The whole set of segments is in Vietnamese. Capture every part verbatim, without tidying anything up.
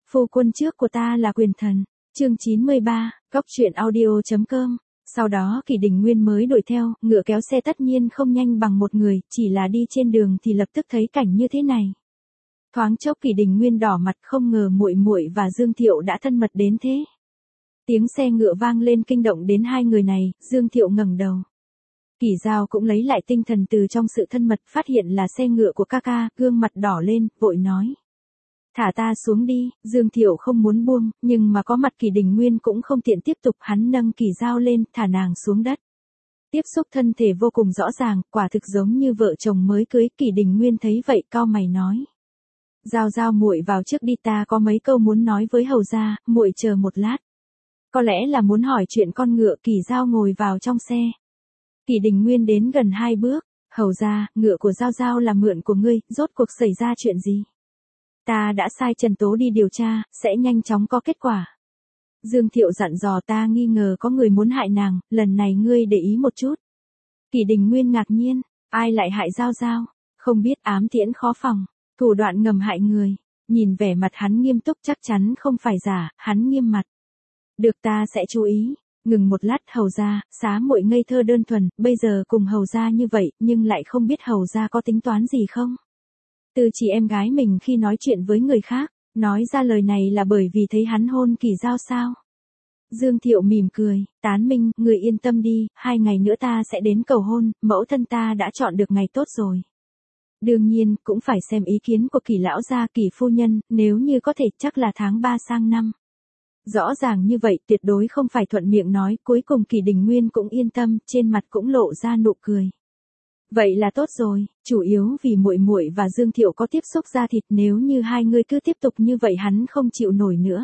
Phu quân trước của ta là quyền thần. Chương chín mươi ba, Góc truyện audio.com. Sau đó Kỷ Đình Nguyên mới đuổi theo, ngựa kéo xe tất nhiên không nhanh bằng một người, chỉ là đi trên đường thì lập tức thấy cảnh như thế này. Thoáng chốc Kỷ Đình Nguyên đỏ mặt, không ngờ muội muội và Dương Thiệu đã thân mật đến thế. Tiếng xe ngựa vang lên kinh động đến hai người này, Dương Thiệu ngẩng đầu. Kỷ Giao cũng lấy lại tinh thần từ trong sự thân mật, phát hiện là xe ngựa của ca ca, gương mặt đỏ lên, vội nói. Thả ta xuống đi. Dương Thiệu không muốn buông, nhưng mà có mặt Kỷ Đình Nguyên cũng không tiện tiếp tục, hắn nâng Kỷ Giao lên, thả nàng xuống đất. Tiếp xúc thân thể vô cùng rõ ràng, quả thực giống như vợ chồng mới cưới. Kỷ Đình Nguyên thấy vậy cau mày nói. Giao Giao muội vào trước đi, ta có mấy câu muốn nói với hầu gia, muội chờ một lát. Có lẽ là muốn hỏi chuyện con ngựa. Kỷ Giao ngồi vào trong xe. Kỷ Đình Nguyên đến gần hai bước, hầu gia, ngựa của Giao Giao là mượn của ngươi, rốt cuộc xảy ra chuyện gì? Ta đã sai Trần Tố đi điều tra, sẽ nhanh chóng có kết quả. Dương Thiệu dặn dò, ta nghi ngờ có người muốn hại nàng, lần này ngươi để ý một chút. Kỷ Đình Nguyên ngạc nhiên, ai lại hại Giao Giao? Không biết, ám tiễn khó phòng, thủ đoạn ngầm hại người. Nhìn vẻ mặt hắn nghiêm túc, chắc chắn không phải giả, hắn nghiêm mặt. Được, ta sẽ chú ý. Ngừng một lát, hầu gia, xá muội ngây thơ đơn thuần, bây giờ cùng hầu gia như vậy, nhưng lại không biết hầu gia có tính toán gì không? Từ chỉ em gái mình khi nói chuyện với người khác, nói ra lời này là bởi vì thấy hắn hôn Kỷ Giao sao? Dương Thiệu mỉm cười, tán minh, người yên tâm đi, hai ngày nữa ta sẽ đến cầu hôn, mẫu thân ta đã chọn được ngày tốt rồi. Đương nhiên, cũng phải xem ý kiến của Kỷ lão gia, Kỷ phu nhân, nếu như có thể chắc là tháng ba sang năm. Rõ ràng như vậy, tuyệt đối không phải thuận miệng nói, cuối cùng Kỷ Đình Nguyên cũng yên tâm, trên mặt cũng lộ ra nụ cười. Vậy là tốt rồi, chủ yếu vì muội muội và Dương Thiệu có tiếp xúc da thịt, nếu như hai người cứ tiếp tục như vậy hắn không chịu nổi nữa.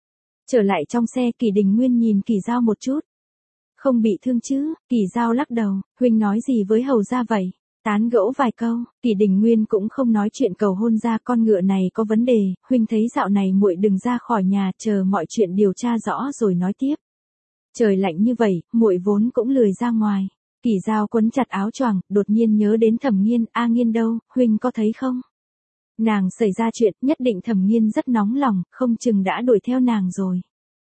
Trở lại trong xe, Kỷ Đình Nguyên nhìn Kỷ Giao một chút. Không bị thương chứ? Kỷ Giao lắc đầu, huynh nói gì với hầu gia vậy? Tán gẫu vài câu, Kỷ Đình Nguyên cũng không nói chuyện cầu hôn ra, con ngựa này có vấn đề, huynh thấy dạo này muội đừng ra khỏi nhà, chờ mọi chuyện điều tra rõ rồi nói tiếp. Trời lạnh như vậy, muội vốn cũng lười ra ngoài. Kỷ Giao quấn chặt áo choàng, đột nhiên nhớ đến Thẩm Nghiên, A Nghiên đâu, huynh có thấy không? Nàng xảy ra chuyện, nhất định Thẩm Nghiên rất nóng lòng, không chừng đã đuổi theo nàng rồi.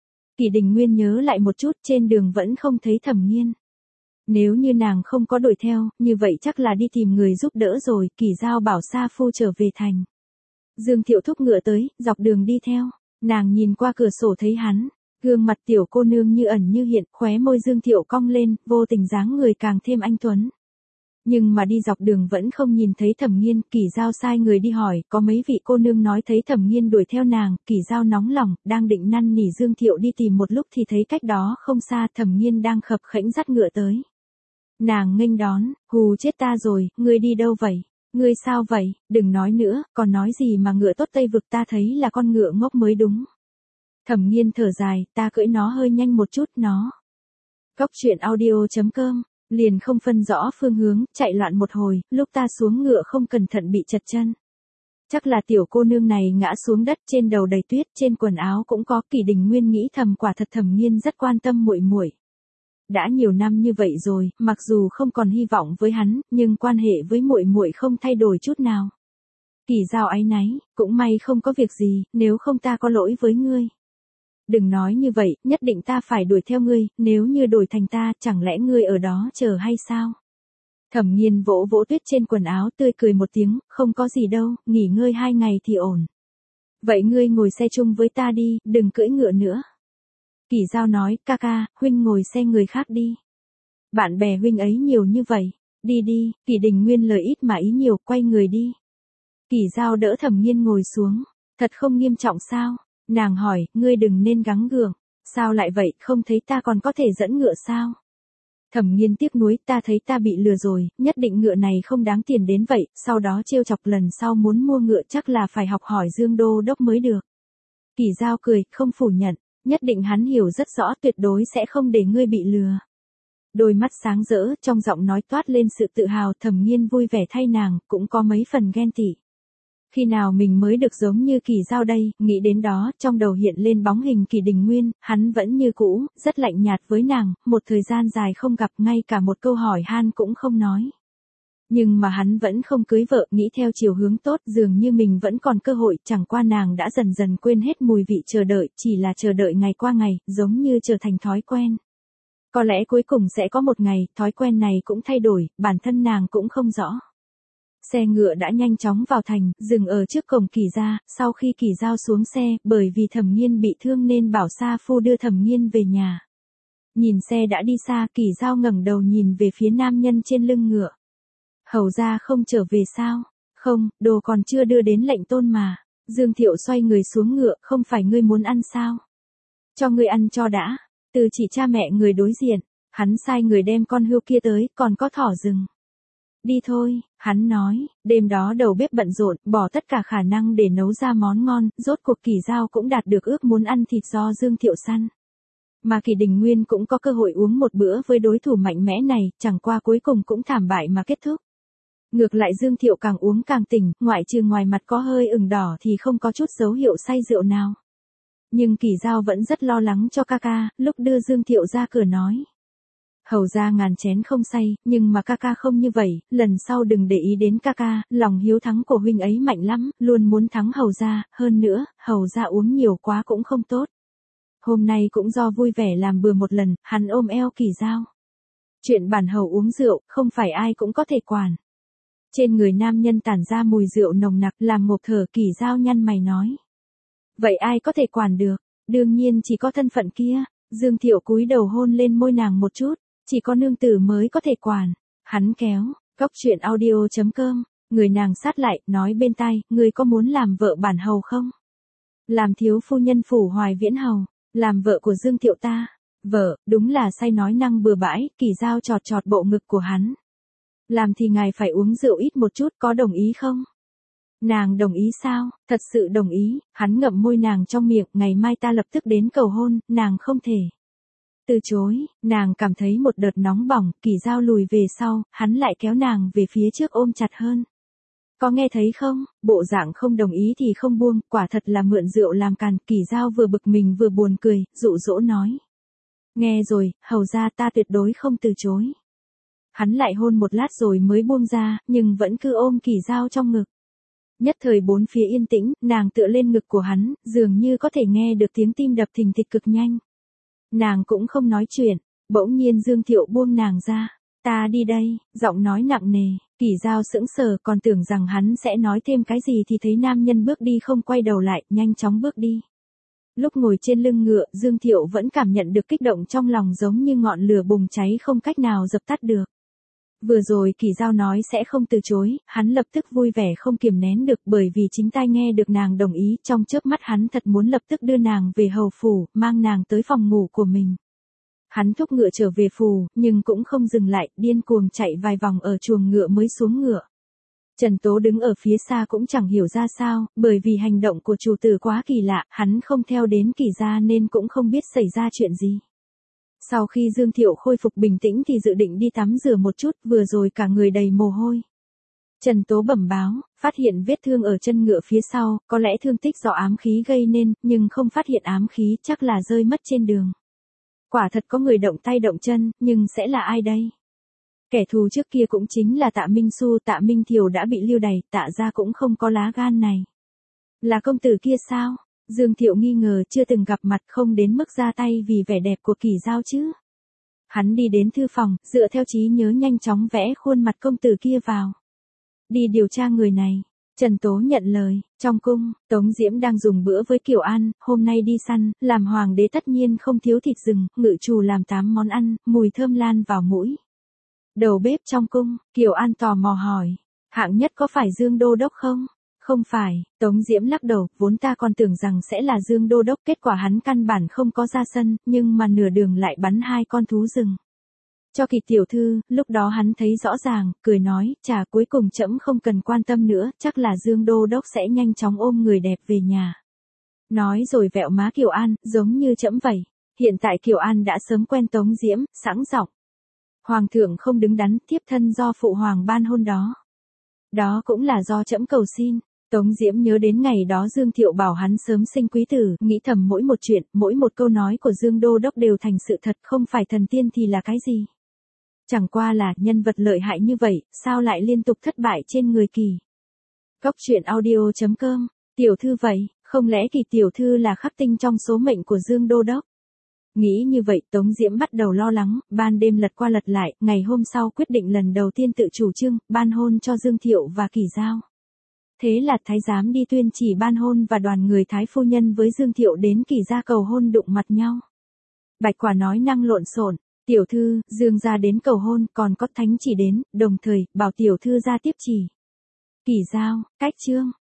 Kỷ Đình Nguyên nhớ lại một chút, trên đường vẫn không thấy Thẩm Nghiên. Nếu như nàng không có đuổi theo, như vậy chắc là đi tìm người giúp đỡ rồi. Kỷ Giao bảo Sa Phu trở về thành. Dương Thiệu thúc ngựa tới, dọc đường đi theo. Nàng nhìn qua cửa sổ thấy hắn. Gương mặt tiểu cô nương như ẩn như hiện, khóe môi Dương Thiệu cong lên, vô tình dáng người càng thêm anh tuấn. Nhưng mà đi dọc đường vẫn không nhìn thấy Thẩm Nghiên. Kỷ Giao sai người đi hỏi, có mấy vị cô nương nói thấy Thẩm Nghiên đuổi theo nàng. Kỷ Giao nóng lòng, đang định năn nỉ Dương Thiệu đi tìm một lúc thì thấy cách đó không xa Thẩm Nghiên đang khập khẽnh dắt ngựa tới. Nàng nghênh đón, hù chết ta rồi, ngươi đi đâu vậy? Ngươi sao vậy? Đừng nói nữa, còn nói gì mà ngựa tốt Tây Vực, ta thấy là con ngựa ngốc mới đúng. Thẩm Nghiên thở dài, ta cưỡi nó hơi nhanh một chút, nó. Góc truyện audio.com, liền không phân rõ phương hướng, chạy loạn một hồi, lúc ta xuống ngựa không cẩn thận bị chật chân. Chắc là tiểu cô nương này ngã xuống đất, trên đầu đầy tuyết, trên quần áo cũng có. Kỷ Đình Nguyên nghĩ thầm, quả thật Thẩm Nghiên rất quan tâm muội muội. Đã nhiều năm như vậy rồi, mặc dù không còn hy vọng với hắn, nhưng quan hệ với muội muội không thay đổi chút nào. Kỷ Giao áy náy, cũng may không có việc gì, nếu không ta có lỗi với ngươi. Đừng nói như vậy, nhất định ta phải đuổi theo ngươi, nếu như đổi thành ta, chẳng lẽ ngươi ở đó chờ hay sao? Thẩm Nghiên vỗ vỗ tuyết trên quần áo, tươi cười một tiếng, không có gì đâu, nghỉ ngơi hai ngày thì ổn. Vậy ngươi ngồi xe chung với ta đi, đừng cưỡi ngựa nữa. Kỷ Giao nói, ca ca, huynh ngồi xe người khác đi. Bạn bè huynh ấy nhiều như vậy, đi đi. Kỷ Đình Nguyên lời ít mà ý nhiều, quay người đi. Kỷ Giao đỡ Thẩm Nghiên ngồi xuống, thật không nghiêm trọng sao? Nàng hỏi, ngươi đừng nên gắng gượng, sao lại vậy, không thấy ta còn có thể dẫn ngựa sao? Thẩm Nghiên tiếc nuối, ta thấy ta bị lừa rồi, nhất định ngựa này không đáng tiền đến vậy, sau đó trêu chọc lần sau muốn mua ngựa chắc là phải học hỏi Dương Đô Đốc mới được. Kỷ Giao cười, không phủ nhận, nhất định hắn hiểu rất rõ, tuyệt đối sẽ không để ngươi bị lừa. Đôi mắt sáng rỡ, trong giọng nói toát lên sự tự hào. Thẩm Nghiên vui vẻ thay nàng, cũng có mấy phần ghen tị. Khi nào mình mới được giống như Kỷ Giao đây, nghĩ đến đó, trong đầu hiện lên bóng hình Kỷ Đình Nguyên, hắn vẫn như cũ, rất lạnh nhạt với nàng, một thời gian dài không gặp, ngay cả một câu hỏi han cũng không nói. Nhưng mà hắn vẫn không cưới vợ, nghĩ theo chiều hướng tốt, dường như mình vẫn còn cơ hội, chẳng qua nàng đã dần dần quên hết mùi vị chờ đợi, chỉ là chờ đợi ngày qua ngày, giống như trở thành thói quen. Có lẽ cuối cùng sẽ có một ngày, thói quen này cũng thay đổi, bản thân nàng cũng không rõ. Xe ngựa đã nhanh chóng vào thành, dừng ở trước cổng Kỳ gia, sau khi Kỳ Giao xuống xe, bởi vì Thẩm Nghiên bị thương nên bảo sa phu đưa Thẩm Nghiên về nhà. Nhìn xe đã đi xa, Kỳ Giao ngẩng đầu nhìn về phía nam nhân trên lưng ngựa. Hầu gia không trở về sao? Không, đồ còn chưa đưa đến lệnh tôn mà. Dương Thiệu xoay người xuống ngựa, không phải ngươi muốn ăn sao? Cho ngươi ăn cho đã. Từ chỉ cha mẹ người đối diện, hắn sai người đem con hươu kia tới, còn có thỏ rừng. Đi thôi, hắn nói, đêm đó đầu bếp bận rộn, bỏ tất cả khả năng để nấu ra món ngon, rốt cuộc Kỳ Giao cũng đạt được ước muốn ăn thịt do Dương Thiệu săn. Mà Kỳ Đình Nguyên cũng có cơ hội uống một bữa với đối thủ mạnh mẽ này, chẳng qua cuối cùng cũng thảm bại mà kết thúc. Ngược lại Dương Thiệu càng uống càng tỉnh, ngoại trừ ngoài mặt có hơi ửng đỏ thì không có chút dấu hiệu say rượu nào. Nhưng Kỳ Giao vẫn rất lo lắng cho ca ca, lúc đưa Dương Thiệu ra cửa nói. Hầu ra ngàn chén không say, nhưng mà ca ca không như vậy, lần sau đừng để ý đến ca ca, lòng hiếu thắng của huynh ấy mạnh lắm, luôn muốn thắng hầu ra, hơn nữa, hầu ra uống nhiều quá cũng không tốt. Hôm nay cũng do vui vẻ làm bừa một lần, hắn ôm eo Kỳ Giao. Chuyện bản hầu uống rượu, không phải ai cũng có thể quản. Trên người nam nhân tản ra mùi rượu nồng nặc, làm ngộp thở. Kỳ Giao nhăn mày nói. Vậy ai có thể quản được? Đương nhiên chỉ có thân phận kia. Dương Thiệu cúi đầu hôn lên môi nàng một chút, chỉ có nương tử mới có thể quản. Hắn kéo, góc chuyện audio chấm com, người nàng sát lại, nói bên tai, người có muốn làm vợ bản hầu không? Làm thiếu phu nhân phủ Hoài Viễn hầu, làm vợ của Dương Thiệu ta. Vợ, đúng là say nói năng bừa bãi. Kỳ Giao chọt chọt bộ ngực của hắn. Làm thì ngài phải uống rượu ít một chút, có đồng ý không? Nàng đồng ý sao? Thật sự đồng ý. Hắn ngậm môi nàng trong miệng, ngày mai ta lập tức đến cầu hôn, nàng không thể từ chối. Nàng cảm thấy một đợt nóng bỏng, Kỳ Giao lùi về sau, hắn lại kéo nàng về phía trước ôm chặt hơn. Có nghe thấy không? Bộ dạng không đồng ý thì không buông, quả thật là mượn rượu làm càn. Kỳ Giao vừa bực mình vừa buồn cười, dụ dỗ nói. Nghe rồi, hầu ra ta tuyệt đối không từ chối. Hắn lại hôn một lát rồi mới buông ra, nhưng vẫn cứ ôm Kỳ Giao trong ngực. Nhất thời bốn phía yên tĩnh, nàng tựa lên ngực của hắn, dường như có thể nghe được tiếng tim đập thình thịch cực nhanh. Nàng cũng không nói chuyện, bỗng nhiên Dương Thiệu buông nàng ra. Ta đi đây, giọng nói nặng nề. Kỳ Giao sững sờ, còn tưởng rằng hắn sẽ nói thêm cái gì thì thấy nam nhân bước đi không quay đầu lại, nhanh chóng bước đi. Lúc ngồi trên lưng ngựa, Dương Thiệu vẫn cảm nhận được kích động trong lòng giống như ngọn lửa bùng cháy không cách nào dập tắt được. Vừa rồi Kỳ Giao nói sẽ không từ chối, hắn lập tức vui vẻ không kiềm nén được, bởi vì chính tai nghe được nàng đồng ý, trong chớp mắt hắn thật muốn lập tức đưa nàng về hầu phủ, mang nàng tới phòng ngủ của mình. Hắn thúc ngựa trở về phủ, nhưng cũng không dừng lại, điên cuồng chạy vài vòng ở chuồng ngựa mới xuống ngựa. Trần Tố đứng ở phía xa cũng chẳng hiểu ra sao, bởi vì hành động của chủ tử quá kỳ lạ, hắn không theo đến Kỳ gia nên cũng không biết xảy ra chuyện gì. Sau khi Dương Thiệu khôi phục bình tĩnh thì dự định đi tắm rửa một chút, vừa rồi cả người đầy mồ hôi. Trần Tố bẩm báo, phát hiện vết thương ở chân ngựa phía sau, có lẽ thương tích do ám khí gây nên, nhưng không phát hiện ám khí, chắc là rơi mất trên đường. Quả thật có người động tay động chân, nhưng sẽ là ai đây? Kẻ thù trước kia cũng chính là Tạ Minh Xu. Tạ Minh Thiều đã bị lưu đày, Tạ gia cũng không có lá gan này. Là công tử kia sao? Dương Thiệu nghi ngờ, chưa từng gặp mặt, không đến mức ra tay vì vẻ đẹp của Kỳ Giao chứ. Hắn đi đến thư phòng, dựa theo trí nhớ nhanh chóng vẽ khuôn mặt công tử kia vào. Đi điều tra người này. Trần Tố nhận lời. Trong cung, Tống Diễm đang dùng bữa với Kiều An, hôm nay đi săn, làm hoàng đế tất nhiên không thiếu thịt rừng, ngự trù làm tám món ăn, mùi thơm lan vào mũi. Đầu bếp trong cung, Kiều An tò mò hỏi, hạng nhất có phải Dương Đô Đốc không? Không phải, Tống Diễm lắc đầu, vốn ta còn tưởng rằng sẽ là Dương Đô Đốc, kết quả hắn căn bản không có ra sân, nhưng mà nửa đường lại bắn hai con thú rừng. Cho Kỳ tiểu thư, lúc đó hắn thấy rõ ràng, cười nói, chà, cuối cùng trẫm không cần quan tâm nữa, chắc là Dương Đô Đốc sẽ nhanh chóng ôm người đẹp về nhà. Nói rồi vẹo má Kiều An, giống như trẫm vậy. Hiện tại Kiều An đã sớm quen Tống Diễm, sẵn giọng. Hoàng thượng không đứng đắn, thiếp thân do phụ hoàng ban hôn đó. Đó cũng là do trẫm cầu xin. Tống Diễm nhớ đến ngày đó Dương Thiệu bảo hắn sớm sinh quý tử, nghĩ thầm mỗi một chuyện, mỗi một câu nói của Dương Đô Đốc đều thành sự thật, không phải thần tiên thì là cái gì. Chẳng qua là, nhân vật lợi hại như vậy, sao lại liên tục thất bại trên người Kỳ. Góc truyện audio chấm com, tiểu thư vậy, không lẽ Kỳ tiểu thư là khắc tinh trong số mệnh của Dương Đô Đốc? Nghĩ như vậy, Tống Diễm bắt đầu lo lắng, ban đêm lật qua lật lại, ngày hôm sau quyết định lần đầu tiên tự chủ trương, ban hôn cho Dương Thiệu và Kỳ Giao. Thế là thái giám đi tuyên chỉ ban hôn và đoàn người thái phu nhân với Dương Thiệu đến Kỳ gia cầu hôn đụng mặt nhau. Bạch Quả nói năng lộn xộn, tiểu thư, Dương gia đến cầu hôn, còn có thánh chỉ đến, đồng thời, bảo tiểu thư ra tiếp chỉ. Kỳ Giao, cách chương,